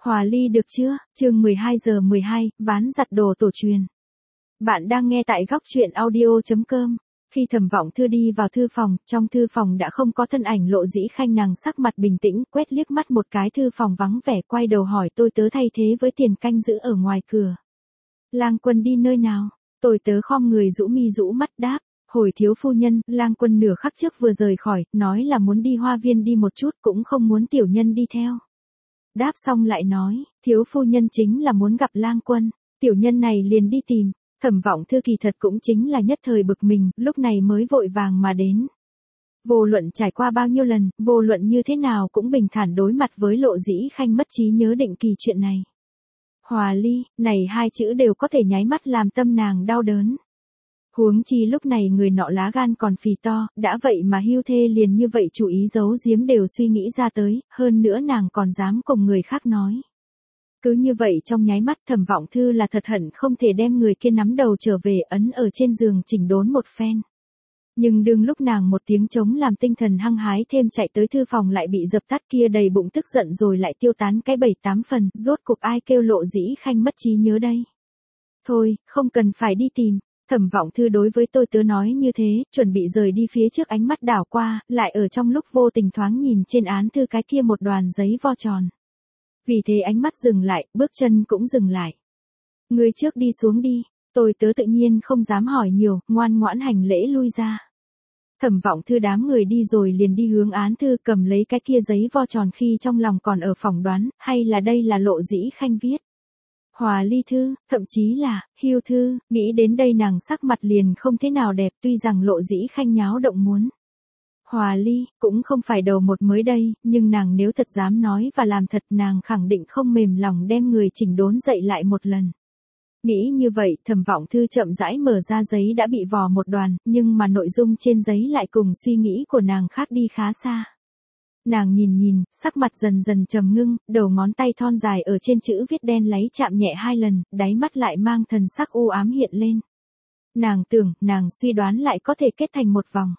Hòa ly được chưa? Chương 12 giờ 12, ván giặt đồ tổ truyền. Bạn đang nghe tại góc truyện audio.com. Khi Thẩm Vọng Thư đi vào thư phòng, trong thư phòng đã không có thân ảnh Lộ Dĩ Khanh, nàng sắc mặt bình tĩnh, quét liếc mắt một cái thư phòng vắng vẻ, quay đầu hỏi tôi tớ thay thế với Tiền canh giữ ở ngoài cửa. Lang Quân đi nơi nào? Tôi tớ khom người rũ mi rũ mắt đáp. Hồi thiếu phu nhân, Lang Quân nửa khắc trước vừa rời khỏi, nói là muốn đi hoa viên đi một chút, cũng không muốn tiểu nhân đi theo. Đáp xong lại nói, thiếu phu nhân chính là muốn gặp Lang Quân, tiểu nhân này liền đi tìm. Thẩm Vọng Thư kỳ thật cũng chính là nhất thời bực mình, lúc này mới vội vàng mà đến. Vô luận trải qua bao nhiêu lần, vô luận như thế nào cũng bình thản đối mặt với Lộ Dĩ Khanh mất trí nhớ định kỳ chuyện này. Hòa ly, này hai chữ đều có thể nháy mắt làm tâm nàng đau đớn. Huống chi lúc này người nọ lá gan còn phì to, đã vậy mà hưu thê liền như vậy chủ ý giấu giếm đều suy nghĩ ra tới, hơn nữa nàng còn dám cùng người khác nói. Cứ như vậy trong nháy mắt Thẩm Vọng Thư là thật hận không thể đem người kia nắm đầu trở về ấn ở trên giường chỉnh đốn một phen. Nhưng đương lúc nàng một tiếng trống làm tinh thần hăng hái thêm chạy tới thư phòng lại bị dập tắt, kia đầy bụng tức giận rồi lại tiêu tán cái 7-8 phần, rốt cục ai kêu Lộ Dĩ Khanh mất trí nhớ đây. Thôi, không cần phải đi tìm. Thẩm Vọng Thư đối với tôi tớ nói như thế, chuẩn bị rời đi phía trước ánh mắt đảo qua, lại ở trong lúc vô tình thoáng nhìn trên án thư cái kia một đoàn giấy vo tròn. Vì thế ánh mắt dừng lại, bước chân cũng dừng lại. Người trước đi xuống đi, tôi tớ tự nhiên không dám hỏi nhiều, ngoan ngoãn hành lễ lui ra. Thẩm Vọng Thư đám người đi rồi liền đi hướng án thư, cầm lấy cái kia giấy vo tròn khi trong lòng còn ở phỏng đoán, hay là đây là Lộ Dĩ Khanh viết. Hòa ly thư, thậm chí là, hưu thư, nghĩ đến đây nàng sắc mặt liền không thế nào đẹp, tuy rằng Lộ Dĩ Khanh nháo động muốn. Hòa ly, cũng không phải đầu một mới đây, nhưng nàng nếu thật dám nói và làm thật nàng khẳng định không mềm lòng đem người chỉnh đốn dậy lại một lần. Nghĩ như vậy, Thẩm Vọng Thư chậm rãi mở ra giấy đã bị vò một đoàn, nhưng mà nội dung trên giấy lại cùng suy nghĩ của nàng khác đi khá xa. Nàng nhìn, sắc mặt dần dần trầm ngưng, đầu ngón tay thon dài ở trên chữ viết đen láy chạm nhẹ 2 lần, đáy mắt lại mang thần sắc u ám hiện lên. Nàng tưởng, nàng suy đoán lại có thể kết thành một vòng.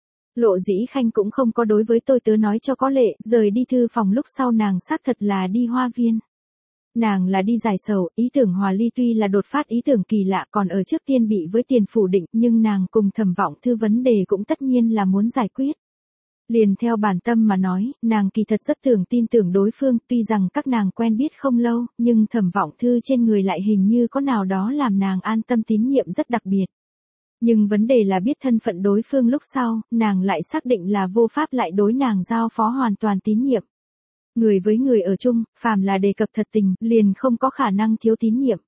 Lộ Dĩ Khanh cũng không có đối với tôi tớ nói cho có lệ, rời đi thư phòng lúc sau nàng xác thật là đi hoa viên. Nàng là đi giải sầu, ý tưởng hòa ly tuy là đột phát ý tưởng kỳ lạ còn ở trước tiên bị với Tiền phủ định, nhưng nàng cùng Thẩm Vọng Thư vấn đề cũng tất nhiên là muốn giải quyết. Liền theo bản tâm mà nói, nàng kỳ thật rất tin tưởng đối phương, tuy rằng các nàng quen biết không lâu, nhưng Thẩm Vọng Thư trên người lại hình như có nào đó làm nàng an tâm tín nhiệm rất đặc biệt. Nhưng vấn đề là biết thân phận đối phương lúc sau, nàng lại xác định là vô pháp lại đối nàng giao phó hoàn toàn tín nhiệm. Người với người ở chung, phàm là đề cập thật tình, liền không có khả năng thiếu tín nhiệm.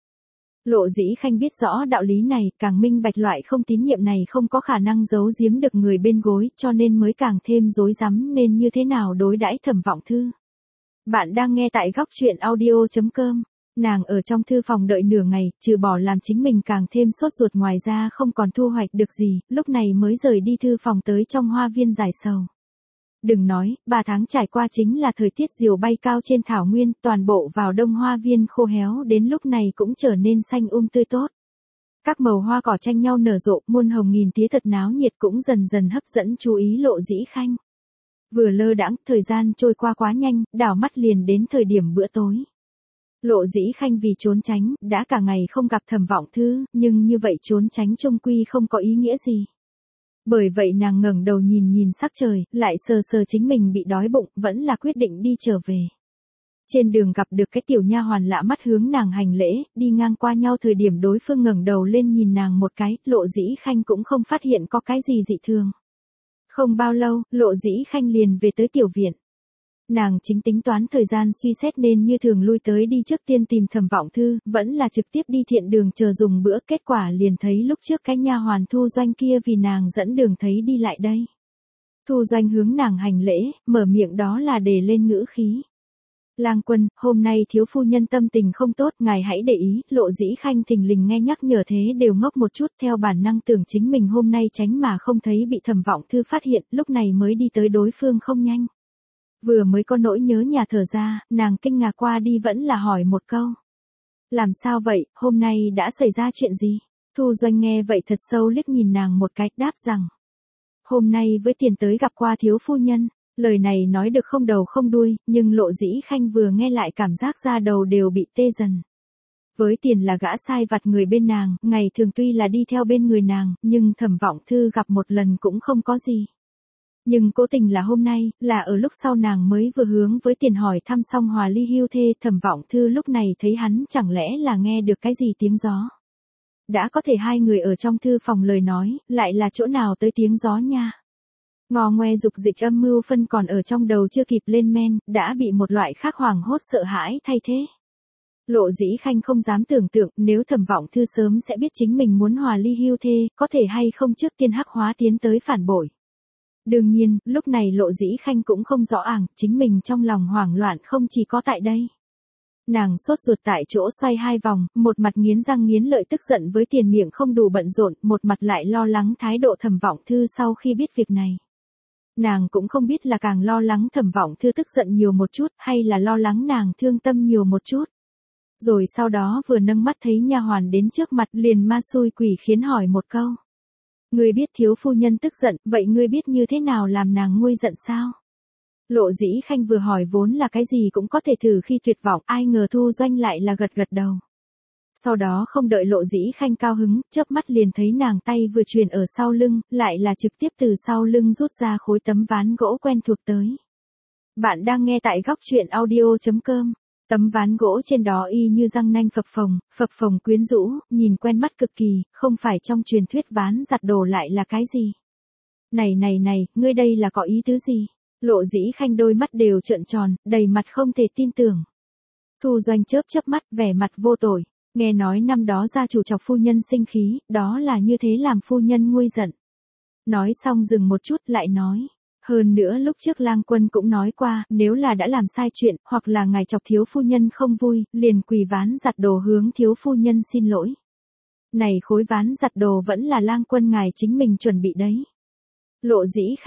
Lộ Dĩ Khanh biết rõ đạo lý này, càng minh bạch loại không tín nhiệm này không có khả năng giấu giếm được người bên gối, cho nên mới càng thêm rối rắm nên như thế nào đối đãi Thẩm Vọng Thư. Bạn đang nghe tại góc truyện audio.com. Nàng ở trong thư phòng đợi nửa ngày, trừ bỏ làm chính mình càng thêm sốt ruột ngoài ra không còn thu hoạch được gì, lúc này mới rời đi thư phòng tới trong hoa viên giải sầu. Đừng nói, 3 tháng trải qua chính là thời tiết diều bay cao trên thảo nguyên, toàn bộ vào đông hoa viên khô héo đến lúc này cũng trở nên xanh tươi tốt. Các màu hoa cỏ tranh nhau nở rộ, muôn hồng nghìn tía thật náo nhiệt cũng dần dần hấp dẫn chú ý Lộ Dĩ Khanh. Vừa lơ đãng, thời gian trôi qua quá nhanh, đảo mắt liền đến thời điểm bữa tối. Lộ Dĩ Khanh vì trốn tránh, đã cả ngày không gặp Thẩm Vọng Thư, nhưng như vậy trốn tránh chung quy không có ý nghĩa gì. Bởi vậy nàng ngẩng đầu nhìn sắc trời, lại sờ chính mình bị đói bụng, vẫn là quyết định đi trở về. Trên đường gặp được cái tiểu nha hoàn lạ mắt hướng nàng hành lễ, đi ngang qua nhau thời điểm đối phương ngẩng đầu lên nhìn nàng một cái, Lộ Dĩ Khanh cũng không phát hiện có cái gì dị thường. Không bao lâu, Lộ Dĩ Khanh liền về tới tiểu viện. Nàng chính tính toán thời gian suy xét nên như thường lui tới đi trước tiên tìm Thẩm Vọng Thư, vẫn là trực tiếp đi thiện đường chờ dùng bữa, kết quả liền thấy lúc trước cái nha hoàn Thu Doanh kia vì nàng dẫn đường thấy đi lại đây. Thu Doanh hướng nàng hành lễ, mở miệng đó là đề lên ngữ khí. Lang Quân, hôm nay thiếu phu nhân tâm tình không tốt, ngài hãy để ý. Lộ Dĩ Khanh thình lình nghe nhắc nhở thế đều ngốc một chút, theo bản năng tưởng chính mình hôm nay tránh mà không thấy bị Thẩm Vọng Thư phát hiện, lúc này mới đi tới đối phương không nhanh. Vừa mới có nỗi nhớ nhà thở ra, nàng kinh ngạc qua đi vẫn là hỏi một câu. Làm sao vậy, hôm nay đã xảy ra chuyện gì? Thu Doanh nghe vậy thật sâu liếc nhìn nàng một cái, đáp rằng. Hôm nay với Tiền tới gặp qua thiếu phu nhân. Lời này nói được không đầu không đuôi, nhưng Lộ Dĩ Khanh vừa nghe lại cảm giác da đầu đều bị tê dần. Với tiền là gã sai vặt người bên nàng, ngày thường tuy là đi theo bên người nàng, nhưng Thẩm Vọng Thư gặp một lần cũng không có gì. Nhưng cố tình là hôm nay, là ở lúc sau nàng mới vừa hướng với tiền hỏi thăm xong hòa ly hưu thê, Thẩm Vọng Thư lúc này thấy hắn chẳng lẽ là nghe được cái gì tiếng gió. Đã có thể hai người ở trong thư phòng lời nói, lại là chỗ nào tới tiếng gió nha. Ngò ngoe dục dịch âm mưu phân còn ở trong đầu chưa kịp lên men, đã bị một loại khác hoảng hốt sợ hãi thay thế. Lộ Dĩ Khanh không dám tưởng tượng nếu Thẩm Vọng Thư sớm sẽ biết chính mình muốn hòa ly hưu thê, có thể hay không trước tiên hắc hóa tiến tới phản bội. Đương nhiên, lúc này Lộ Dĩ Khanh cũng không rõ ảng, chính mình trong lòng hoảng loạn không chỉ có tại đây. Nàng sốt ruột tại chỗ xoay hai vòng, một mặt nghiến răng nghiến lợi tức giận với tiền miệng không đủ bận rộn, một mặt lại lo lắng thái độ Thẩm Vọng Thư sau khi biết việc này. Nàng cũng không biết là càng lo lắng Thẩm Vọng Thư tức giận nhiều một chút, hay là lo lắng nàng thương tâm nhiều một chút. Rồi sau đó vừa nâng mắt thấy nha hoàn đến trước mặt liền ma xui quỷ khiến hỏi một câu. Ngươi biết thiếu phu nhân tức giận, vậy ngươi biết như thế nào làm nàng nguôi giận sao? Lộ Dĩ Khanh vừa hỏi vốn là cái gì cũng có thể thử khi tuyệt vọng, ai ngờ Thu Doanh lại là gật gật đầu. Sau đó không đợi Lộ Dĩ Khanh cao hứng, chớp mắt liền thấy nàng tay vừa truyền ở sau lưng, lại là trực tiếp từ sau lưng rút ra khối tấm ván gỗ quen thuộc tới. Bạn đang nghe tại góc truyện audio.com. Tấm ván gỗ trên đó y như răng nanh phập phồng quyến rũ, nhìn quen mắt cực kỳ, không phải trong truyền thuyết ván giặt đồ lại là cái gì. Này, ngươi đây là có ý tứ gì? Lộ Dĩ Khanh đôi mắt đều trợn tròn, đầy mặt không thể tin tưởng. Thu Doanh chớp mắt, vẻ mặt vô tội, nghe nói năm đó gia chủ chọc phu nhân sinh khí, đó là như thế làm phu nhân nguôi giận. Nói xong dừng một chút lại nói. Hơn nữa lúc trước Lang Quân cũng nói qua, nếu là đã làm sai chuyện, hoặc là ngài chọc thiếu phu nhân không vui, liền quỳ ván giặt đồ hướng thiếu phu nhân xin lỗi. Này khối ván giặt đồ vẫn là Lang Quân ngài chính mình chuẩn bị đấy. Lộ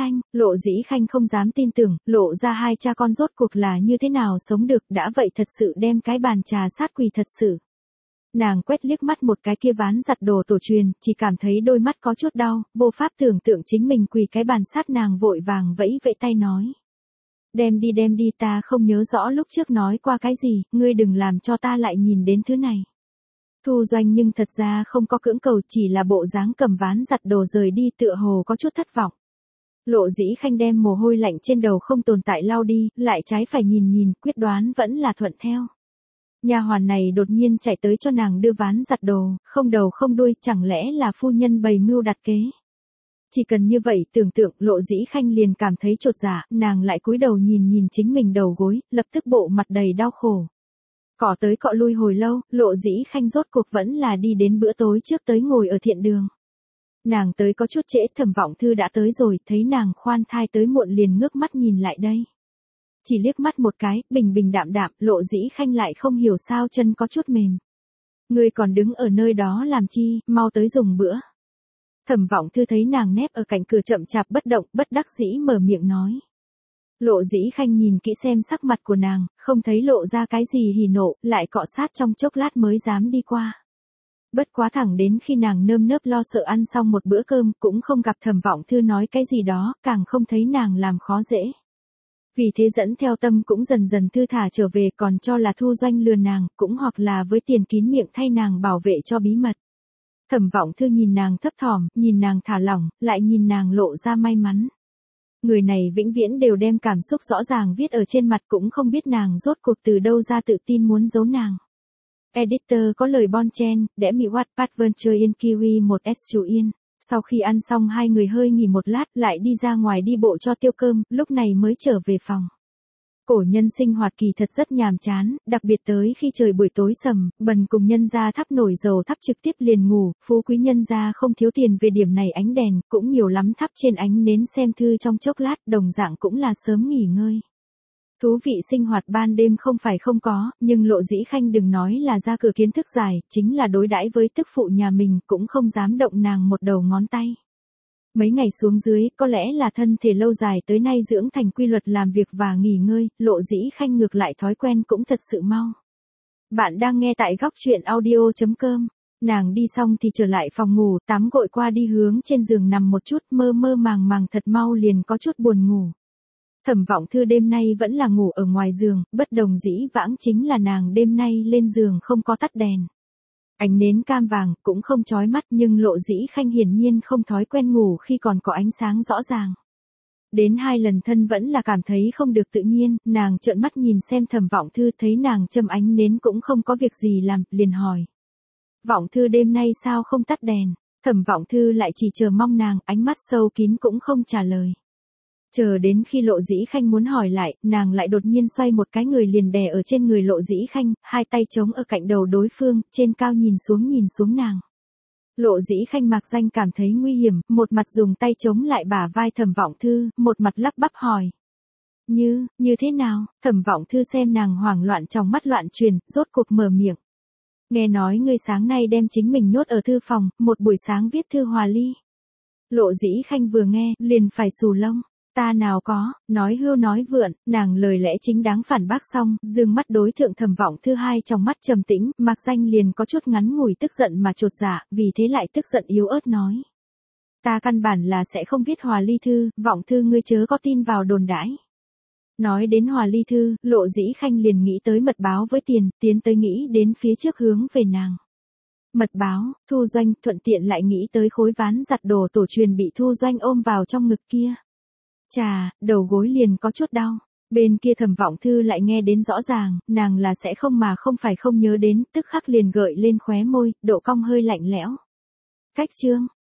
Dĩ Khanh không dám tin tưởng, lộ ra hai cha con rốt cuộc là như thế nào sống được, đã vậy thật sự đem cái bàn trà sát quỳ thật sự. Nàng quét liếc mắt một cái kia ván giặt đồ tổ truyền, chỉ cảm thấy đôi mắt có chút đau, vô pháp tưởng tượng chính mình quỳ cái bàn sát, nàng vội vàng vẫy tay nói. Đem đi ta không nhớ rõ lúc trước nói qua cái gì, ngươi đừng làm cho ta lại nhìn đến thứ này. Thu Doanh nhưng thật ra không có cưỡng cầu, chỉ là bộ dáng cầm ván giặt đồ rời đi tựa hồ có chút thất vọng. Lộ Dĩ Khanh đem mồ hôi lạnh trên đầu không tồn tại lau đi, lại trái phải nhìn, quyết đoán vẫn là thuận theo. Nha hoàn này đột nhiên chạy tới cho nàng đưa ván giặt đồ, không đầu không đuôi, chẳng lẽ là phu nhân bày mưu đặt kế. Chỉ cần như vậy tưởng tượng, Lộ Dĩ Khanh liền cảm thấy chột dạ, nàng lại cúi đầu nhìn chính mình đầu gối, lập tức bộ mặt đầy đau khổ. Cọ tới cọ lui hồi lâu, Lộ Dĩ Khanh rốt cuộc vẫn là đi đến bữa tối trước tới ngồi ở thiện đường. Nàng tới có chút trễ, Thẩm Vọng Thư đã tới rồi, thấy nàng khoan thai tới muộn liền ngước mắt nhìn lại đây. Chỉ liếc mắt một cái, bình đạm, Lộ Dĩ Khanh lại không hiểu sao chân có chút mềm. Ngươi còn đứng ở nơi đó làm chi, mau tới dùng bữa. Thẩm Vọng Thư thấy nàng nép ở cạnh cửa chậm chạp bất động, bất đắc dĩ mở miệng nói. Lộ Dĩ Khanh nhìn kỹ xem sắc mặt của nàng, không thấy lộ ra cái gì hỉ nộ, lại cọ sát trong chốc lát mới dám đi qua. Bất quá thẳng đến khi nàng nơm nớp lo sợ ăn xong một bữa cơm, cũng không gặp Thẩm Vọng Thư nói cái gì đó, càng không thấy nàng làm khó dễ. Vì thế dẫn theo tâm cũng dần dần thư thả trở về, còn cho là Thu Doanh lừa nàng, cũng hoặc là với tiền kín miệng thay nàng bảo vệ cho bí mật. Thẩm Vọng Thư nhìn nàng thấp thỏm, nhìn nàng thả lỏng, lại nhìn nàng lộ ra may mắn. Người này vĩnh viễn đều đem cảm xúc rõ ràng viết ở trên mặt, cũng không biết nàng rốt cuộc từ đâu ra tự tin muốn giấu nàng. Editor có lời bon chen, để mi Wattpad Venture in Kiwi 1S chú yên. Sau khi ăn xong hai người hơi nghỉ một lát, lại đi ra ngoài đi bộ cho tiêu cơm, lúc này mới trở về phòng. Cổ nhân sinh hoạt kỳ thật rất nhàm chán, đặc biệt tới khi trời buổi tối sầm, bần cùng nhân gia thắp nổi dầu thắp trực tiếp liền ngủ, phú quý nhân gia không thiếu tiền về điểm này ánh đèn, cũng nhiều lắm thắp trên ánh nến xem thư trong chốc lát, đồng dạng cũng là sớm nghỉ ngơi. Thú vị sinh hoạt ban đêm không phải không có, nhưng Lộ Dĩ Khanh đừng nói là ra cửa kiến thức dài, chính là đối đãi với tức phụ nhà mình cũng không dám động nàng một đầu ngón tay. Mấy ngày xuống dưới, có lẽ là thân thể lâu dài tới nay dưỡng thành quy luật làm việc và nghỉ ngơi, Lộ Dĩ Khanh ngược lại thói quen cũng thật sự mau. Bạn đang nghe tại góc truyện audio.com. Nàng đi xong thì trở lại phòng ngủ, tắm gội qua đi hướng trên giường nằm một chút, mơ màng thật mau liền có chút buồn ngủ. Thẩm Vọng Thư đêm nay vẫn là ngủ ở ngoài giường, bất đồng dĩ vãng chính là nàng đêm nay lên giường không có tắt đèn. Ánh nến cam vàng cũng không chói mắt, nhưng Lộ Dĩ Khanh hiển nhiên không thói quen ngủ khi còn có ánh sáng rõ ràng. Đến 2 lần thân vẫn là cảm thấy không được tự nhiên, nàng trợn mắt nhìn xem Thẩm Vọng Thư, thấy nàng châm ánh nến cũng không có việc gì làm, liền hỏi. Vọng Thư đêm nay sao không tắt đèn? Thẩm Vọng Thư lại chỉ chờ mong nàng, ánh mắt sâu kín cũng không trả lời. Chờ đến khi Lộ Dĩ Khanh muốn hỏi lại, nàng lại đột nhiên xoay một cái người liền đè ở trên người Lộ Dĩ Khanh, hai tay chống ở cạnh đầu đối phương, trên cao nhìn xuống nàng. Lộ Dĩ Khanh mạc danh cảm thấy nguy hiểm, một mặt dùng tay chống lại bả vai Thẩm Vọng Thư, một mặt lắp bắp hỏi. Như thế nào? Thẩm Vọng Thư xem nàng hoảng loạn trong mắt loạn truyền, rốt cuộc mở miệng. Nghe nói ngươi sáng nay đem chính mình nhốt ở thư phòng, một buổi sáng viết thư hòa ly. Lộ Dĩ Khanh vừa nghe, liền phải xù lông. Ta nào có, nói hưu nói vượn, nàng lời lẽ chính đáng phản bác xong, dương mắt đối thượng Thẩm Vọng Thư, hai trong mắt trầm tĩnh, mạc danh liền có chút ngắn ngủi tức giận mà chột dạ, vì thế lại tức giận yếu ớt nói. Ta căn bản là sẽ không viết hòa ly thư, Vọng Thư ngươi chớ có tin vào đồn đãi. Nói đến hòa ly thư, Lộ Dĩ Khanh liền nghĩ tới mật báo với tiền, tiến tới nghĩ đến phía trước hướng về nàng. Mật báo, Thu Doanh, thuận tiện lại nghĩ tới khối ván giặt đồ tổ truyền bị Thu Doanh ôm vào trong ngực kia. Chà, đầu gối liền có chút đau. Bên kia Thẩm Vọng Thư lại nghe đến rõ ràng, nàng là sẽ không mà không phải không nhớ đến, tức khắc liền gợi lên khóe môi, độ cong hơi lạnh lẽo. Cách chương.